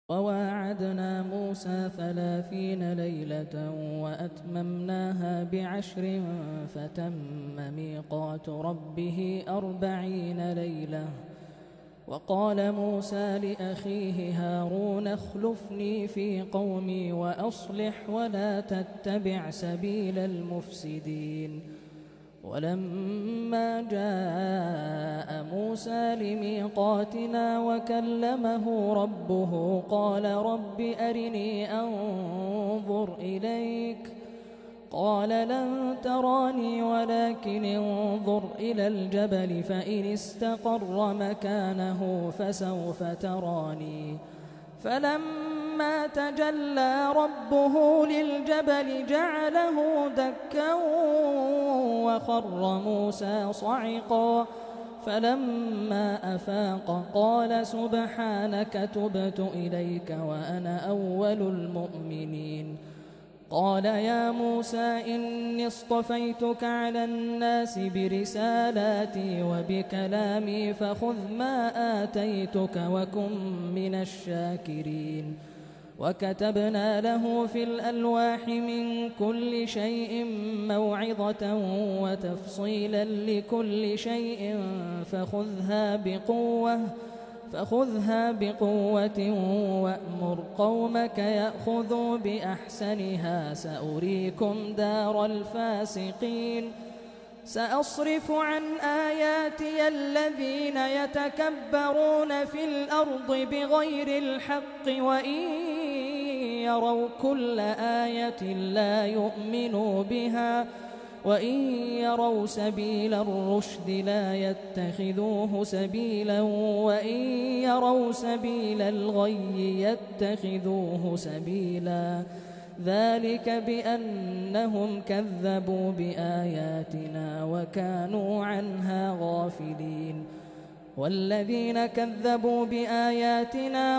وواعدنا موسى 30 ليلة وأتممناها ب10 فتم ميقات ربه 40 ليلة. وقال موسى لأخيه هارون اخلفني في قومي وأصلح ولا تتبع سبيل المفسدين. ولما جاء موسى لميقاتنا وكلمه ربه قال رب أرني أنظر إليك قال لن تراني ولكن انظر إلى الجبل فإن استقر مكانه فسوف تراني. فلما تجلى ربه للجبل جعله دكا وخر موسى صعقا. فلما أفاق قال سبحانك تبت إليك وأنا أول المؤمنين. قال يا موسى إني اصطفيتك على الناس برسالاتي وبكلامي فخذ ما آتيتك وكن من الشاكرين. وكتبنا له في الألواح من كل شيء موعظة وتفصيلا لكل شيء فخذها بقوة وأمر قومك يأخذوا بأحسنها سأريكم دار الفاسقين. سأصرف عن آياتي الذين يتكبرون في الأرض بغير الحق وإن يروا كل آية لا يؤمنوا بها وإن يروا سبيل الرشد لا يتخذوه سبيلا وإن يروا سبيل الغي يتخذوه سبيلا. ذلك بأنهم كذبوا بآياتنا وكانوا عنها غافلين. والذين كذبوا بآياتنا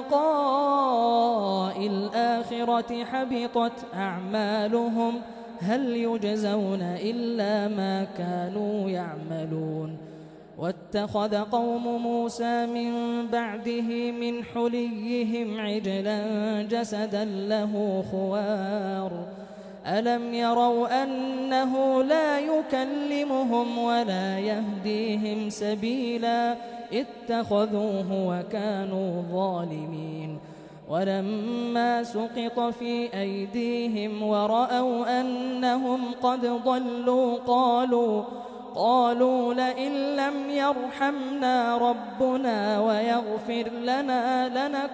ولقاء الآخرة حبطت أعمالهم هل يجزون إلا ما كانوا يعملون. واتخذ قوم موسى من بعده من حليهم عجلا جسدا له خوار ألم يروا أنه لا يكلمهم ولا يهديهم سبيلا اتخذوه وكانوا ظالمين. ولما سقط في أيديهم ورأوا أنهم قد ضلوا قالوا لئن لم يرحمنا ربنا ويغفر لنا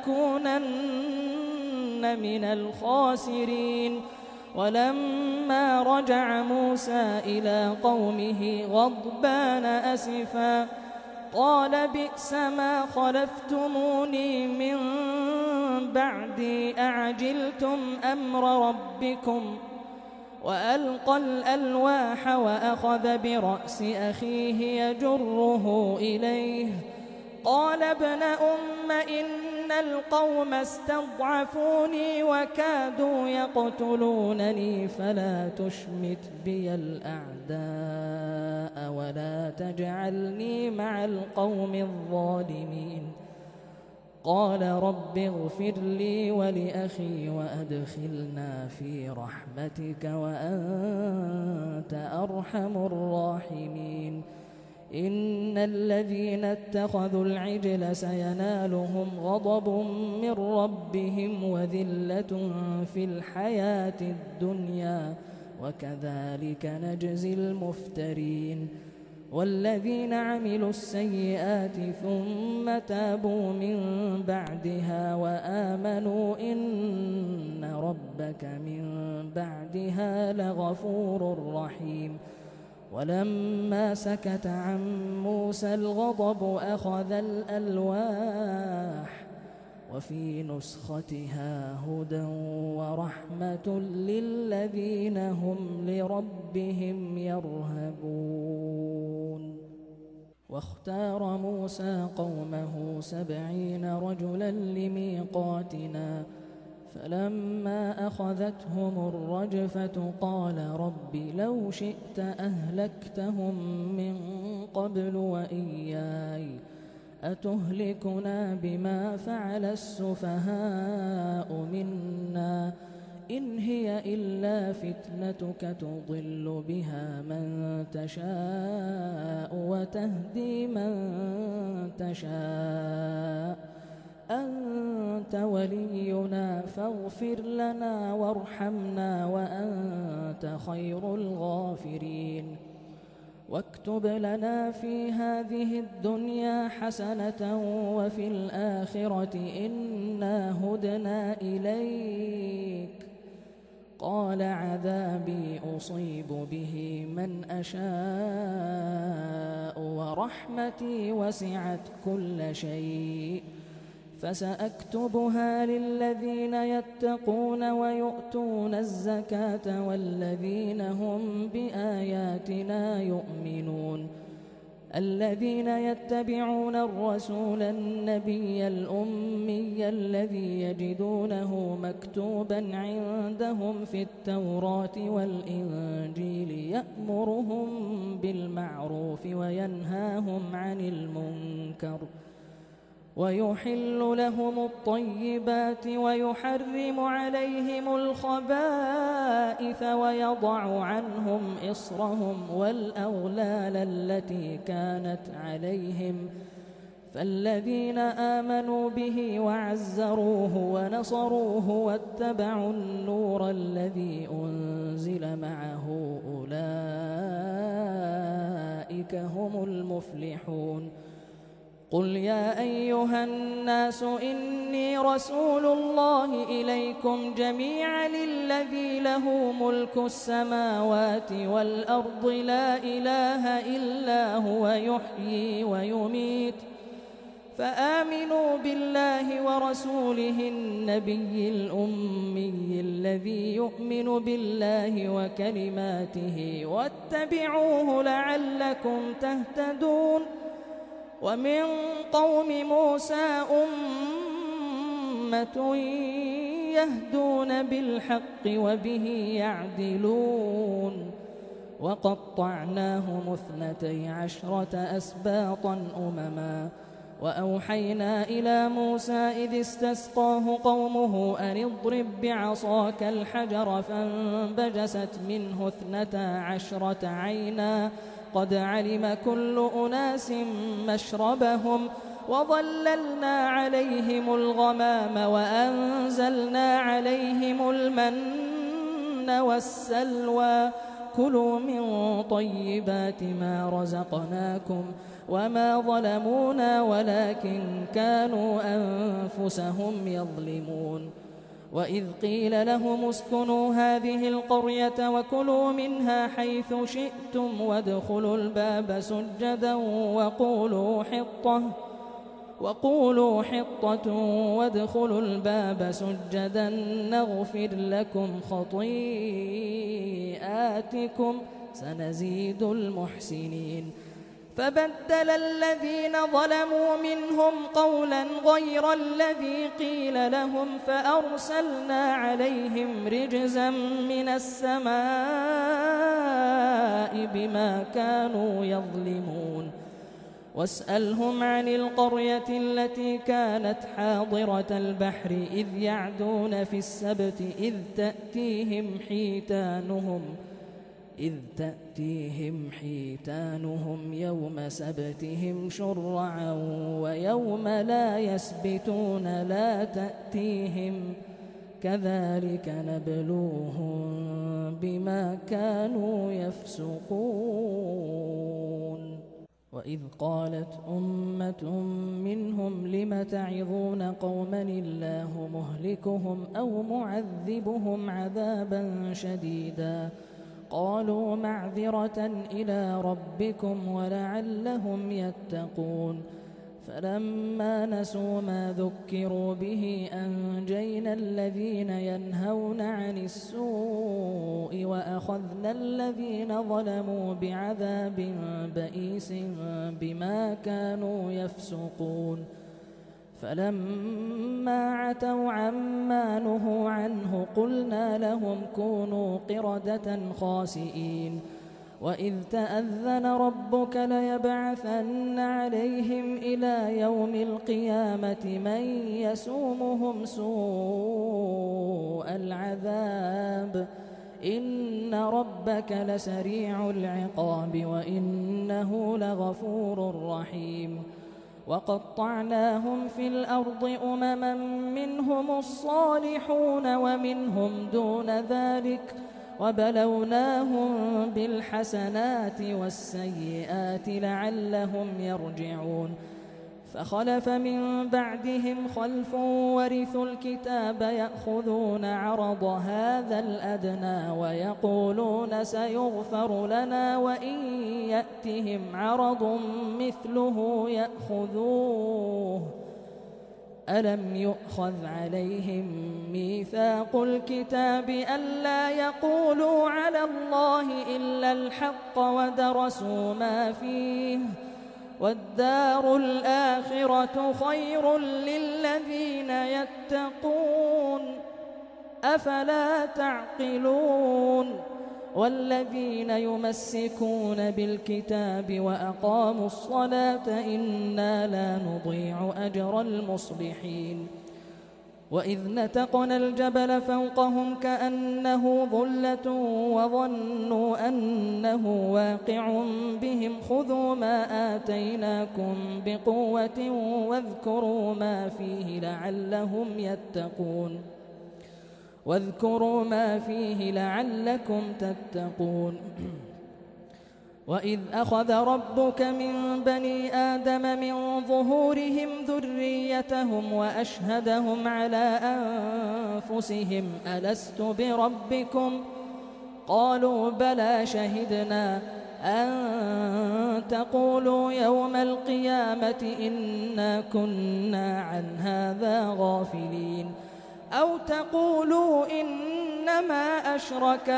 لنكونن من الخاسرين. ولما رجع موسى إلى قومه غضبان أسفا قال بئس ما خلفتموني من بعدي أعجلتم أمر ربكم. وألقى الألواح وأخذ برأس أخيه يجره إليه قال ابن أم إن القوم استضعفوني وكادوا يقتلونني فلا تشمت بي الأعداء ولا تجعلني مع القوم الظالمين. قال رب اغفر لي ولأخي وأدخلنا في رحمتك وأنت أرحم الراحمين. إن الذين اتخذوا العجل سينالهم غضب من ربهم وذلة في الحياة الدنيا وكذلك نجزي المفترين. والذين عملوا السيئات ثم تابوا من بعدها وآمنوا إن ربك من بعدها لغفور رحيم. ولما سكت عن موسى الغضب أخذ الألواح وفي نسختها هدى ورحمة للذين هم لربهم يرهبون. واختار موسى قومه 70 رجلا لميقاتنا فلما أخذتهم الرجفة قال رب لو شئت أهلكتهم من قبل وإياي أتهلكنا بما فعل السفهاء منا إن هي إلا فتنتك تضل بها من تشاء وتهدي من تشاء أنت ولينا فاغفر لنا وارحمنا وأنت خير الغافرين واكتب لنا في هذه الدنيا حسنة وفي الآخرة إنا هدنا إليك قال عذابي أصيب به من أشاء ورحمتي وسعت كل شيء فسأكتبها للذين يتقون ويؤتون الزكاة والذين هم بآياتنا يؤمنون الذين يتبعون الرسول النبي الأمي الذي يجدونه مكتوبا عندهم في التوراة والإنجيل يأمرهم بالمعروف وينهاهم عن المنكر ويحل لهم الطيبات ويحرم عليهم الخبائث ويضع عنهم إصرهم والأغلال التي كانت عليهم فالذين آمنوا به وعزروه ونصروه واتبعوا النور الذي أنزل معه أولئك هم المفلحون قل يا أيها الناس إني رسول الله إليكم جميعا الذي له ملك السماوات والأرض لا إله إلا هو يحيي ويميت فآمنوا بالله ورسوله النبي الأمي الذي يؤمن بالله وكلماته واتبعوه لعلكم تهتدون ومن قوم موسى أمة يهدون بالحق وبه يعدلون وقطعناهم 12 أسباطا أمما وأوحينا إلى موسى إذ استسقاه قومه أن اضرب بعصاك الحجر فانبجست منه 12 عينا قد علم كل أناس مشربهم وظللنا عليهم الغمام وأنزلنا عليهم المن والسلوى كلوا من طيبات ما رزقناكم وما ظلمونا ولكن كانوا أنفسهم يظلمون وإذ قيل لهم اسكنوا هذه القرية وكلوا منها حيث شئتم وادخلوا الباب سجدا وقولوا حطة وادخلوا الباب سجدا نغفر لكم خطيئاتكم سنزيد المحسنين فبدل الذين ظلموا منهم قولا غير الذي قيل لهم فأرسلنا عليهم رجزا من السماء بما كانوا يظلمون واسألهم عن القرية التي كانت حاضرة البحر إذ يعدون في السبت إذ تأتيهم حيتانهم يوم سبتهم شرعا ويوم لا يسبتون لا تأتيهم كذلك نبلوهم بما كانوا يفسقون وإذ قالت أمة منهم لم تعظون قوما الله مهلكهم أو معذبهم عذابا شديدا قالوا معذرة إلى ربكم ولعلهم يتقون فلما نسوا ما ذكروا به أنجينا الذين ينهون عن السوء وأخذنا الذين ظلموا بعذاب بئيس بما كانوا يفسقون فلما عتوا عما نهوا عنه قلنا لهم كونوا قردة خاسئين وإذ تأذن ربك ليبعثن عليهم إلى يوم القيامة من يسومهم سوء العذاب إن ربك لسريع العقاب وإنه لغفور رحيم وقطعناهم في الأرض أمما منهم الصالحون ومنهم دون ذلك وبلوناهم بالحسنات والسيئات لعلهم يرجعون فخلف من بعدهم خلف ورثوا الكتاب يأخذون عرض هذا الأدنى ويقولون سيغفر لنا وإن يأتهم عرض مثله يأخذوه ألم يؤخذ عليهم ميثاق الكتاب ألا يقولوا على الله إلا الحق ودرسوا ما فيه والدار الآخرة خير للذين يتقون أفلا تعقلون والذين يمسكون بالكتاب وأقاموا الصلاة إنا لا نضيع أجر المصلحين وإذ نتقنا الجبل فوقهم كأنه ظلة وظنوا أنه واقع بهم خذوا ما آتيناكم بقوة واذكروا ما فيه لعلهم يتقون واذكروا ما فيه لعلكم تتقون وإذ أخذ ربك من بني آدم من ظهورهم ذريتهم وأشهدهم على أنفسهم ألست بربكم قالوا بلى شهدنا أن تقولوا يوم القيامة إنا كنا عن هذا غافلين أو تقولوا إنما أشرك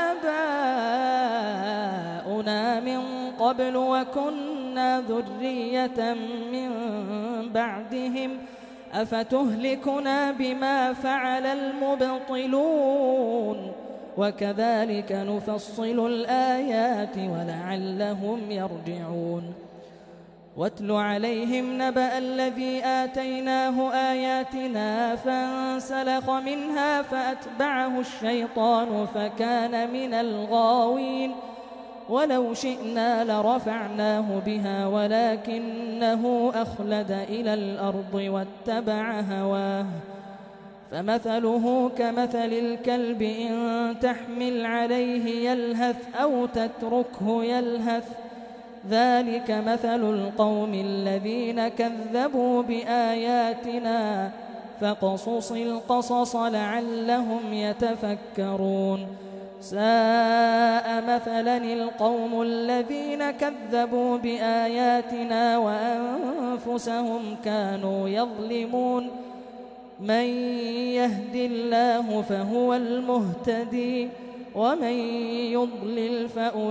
آباؤنا من قبل وكنا ذرية من بعدهم أفتهلكنا بما فعل المبطلون وكذلك نفصل الآيات ولعلهم يرجعون واتل عليهم نبأ الذي آتيناه آياتنا فانسلخ منها فأتبعه الشيطان فكان من الغاوين ولو شئنا لرفعناه بها ولكنه أخلد إلى الأرض واتبع هواه فمثله كمثل الكلب إن تحمل عليه يلهث أو تتركه يلهث ذلك مثل القوم الذين كذبوا بآياتنا فاقصص القصص لعلهم يتفكرون ساء مثلا القوم الذين كذبوا بآياتنا وأنفسهم كانوا يظلمون من يهد الله فهو المهتدي ومن يضلل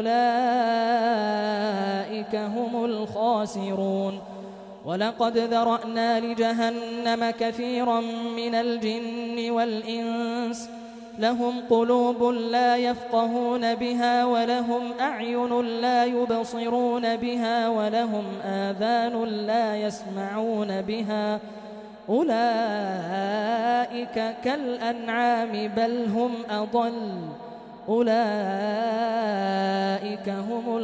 فأولئك هم الخاسرون ولقد ذرأنا لجهنم كثيرا من الجن والإنس لهم قلوب لا يفقهون بها ولهم أعين لا يبصرون بها ولهم آذان لا يسمعون بها أولئك كالأنعام بل هم أضل أولئك هم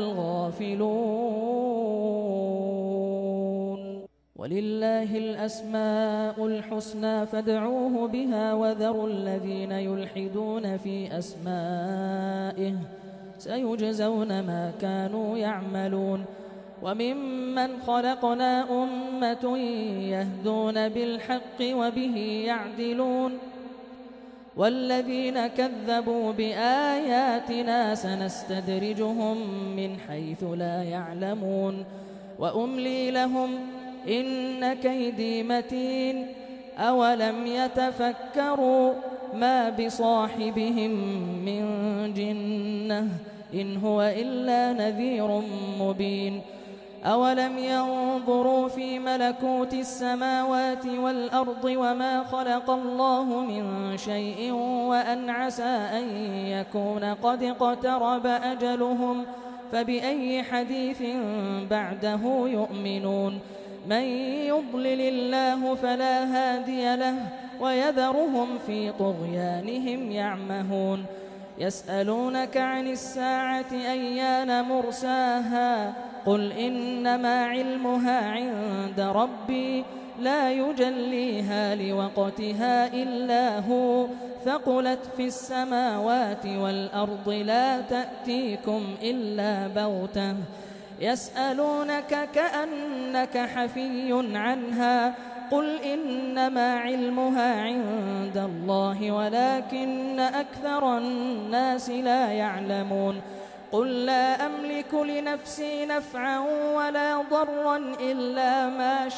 الغافلون ولله الأسماء الحسنى فادعوه بها وذروا الذين يلحدون في أسمائه سيجزون ما كانوا يعملون وممن خلقنا أمة يهدون بالحق وبه يعدلون والذين كذبوا بآياتنا سنستدرجهم من حيث لا يعلمون وأملي لهم إن كيدي متين أولم يتفكروا ما بصاحبهم من جنة إن هو إلا نذير مبين أولم ينظروا في ملكوت السماوات والأرض وما خلق الله من شيء وأن عسى أن يكون قد اقترب أجلهم فبأي حديث بعده يؤمنون من يضلل الله فلا هادي له ويذرهم في طغيانهم يعمهون يسألونك عن الساعة أيان مرساها قل إنما علمها عند ربي لا يجليها لوقتها إلا هو ثقلت في السماوات والأرض لا تأتيكم إلا بغتة يسألونك كأنك حفي عنها قل إنما علمها عند الله ولكن أكثر الناس لا يعلمون قل لا أملك لنفسي نفعا ولا ضرا إلا ما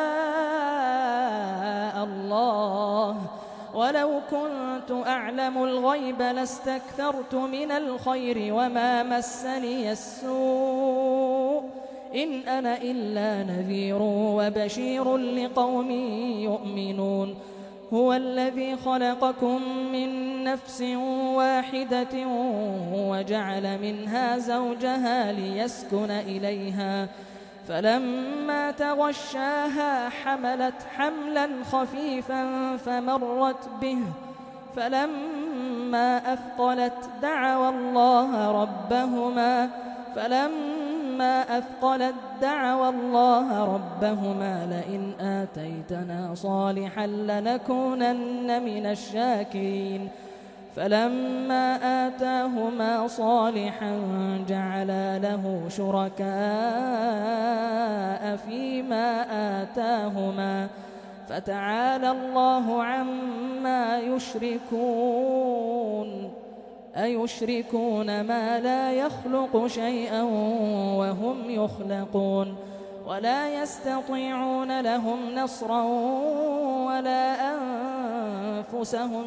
شاء الله ولو كنت أعلم الغيب لاستكثرت من الخير وما مسني السوء إن أنا إلا نذير وبشير لقوم يؤمنون هو الذي خلقكم من نفس واحدة وجعل منها زوجها ليسكن إليها فلما تغشاها حملت حملا خفيفا فلما أثقلت دعوا الله ربهما لئن آتيتنا صالحا لنكونن من الشاكرين فلما آتاهما صالحا جعلا له شركاء فيما آتاهما فتعالى الله عما يشركون أيشركون ما لا يخلق شيئا وهم يخلقون ولا يستطيعون لهم نصرا ولا أنفسهم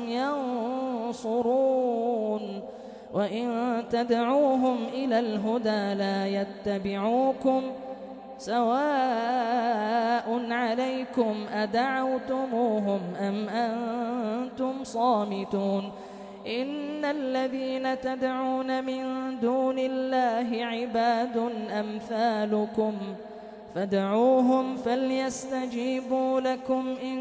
ينصرون وإن تدعوهم إلى الهدى لا يتبعوكم سواء عليكم أدعوتموهم أم أنتم صامتون إن الذين تدعون من دون الله عباد أمثالكم فادعوهم فليستجيبوا لكم إن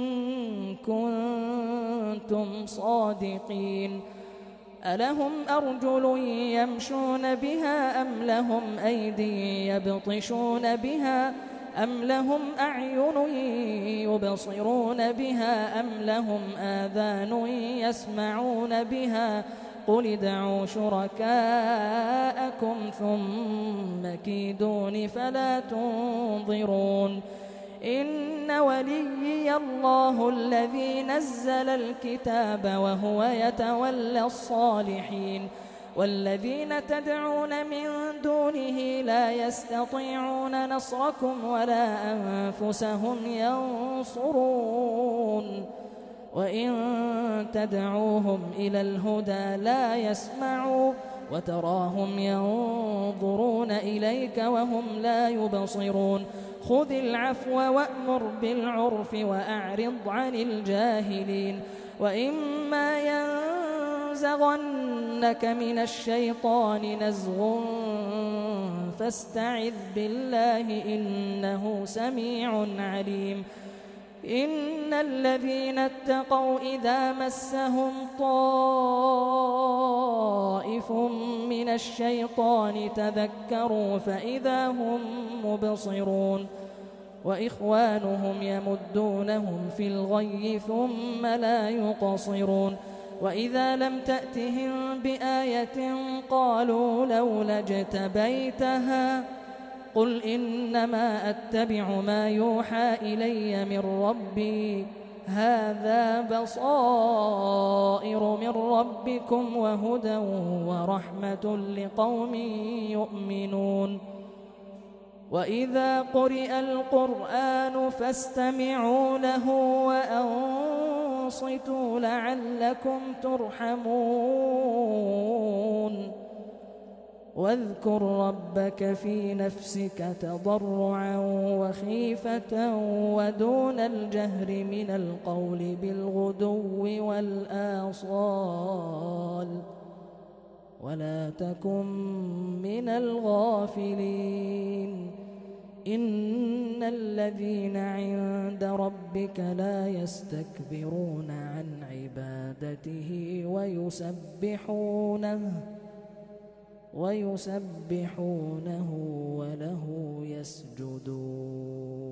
كنتم صادقين ألهم أرجل يمشون بها أم لهم أيدي يبطشون بها أم لهم أعين يبصرون بها أم لهم آذان يسمعون بها قل ادعوا شركاءكم ثم كيدون فلا تنظرون إن وليي الله الذي نزل الكتاب وهو يتولى الصالحين والذين تدعون من دونه لا يستطيعون نصركم ولا أنفسهم ينصرون وإن تدعوهم إلى الهدى لا يسمعوا وتراهم ينظرون إليك وهم لا يبصرون خذ العفو وأمر بالعرف وأعرض عن الجاهلين وإما ينزغنك من الشيطان نزغ فاستعذ بالله إنه سميع عليم إن الذين اتقوا إذا مسهم طائف من الشيطان تذكروا فإذا هم مبصرون وإخوانهم يمدونهم في الغي ثم لا يقصرون وإذا لم تأتهم بآية قالوا لولا اجتبيتها قل إنما أتبع ما يوحى إلي من ربي هذا بصائر من ربكم وهدى ورحمة لقوم يؤمنون وإذا قرئ القرآن فاستمعوا له وأنصتوا لعلكم ترحمون واذكر ربك في نفسك تضرعا وخيفة ودون الجهر من القول بالغدو والآصال ولا تكن من الغافلين إن الذين عند ربك لا يستكبرون عن عبادته ويسبحونه وله يسجدون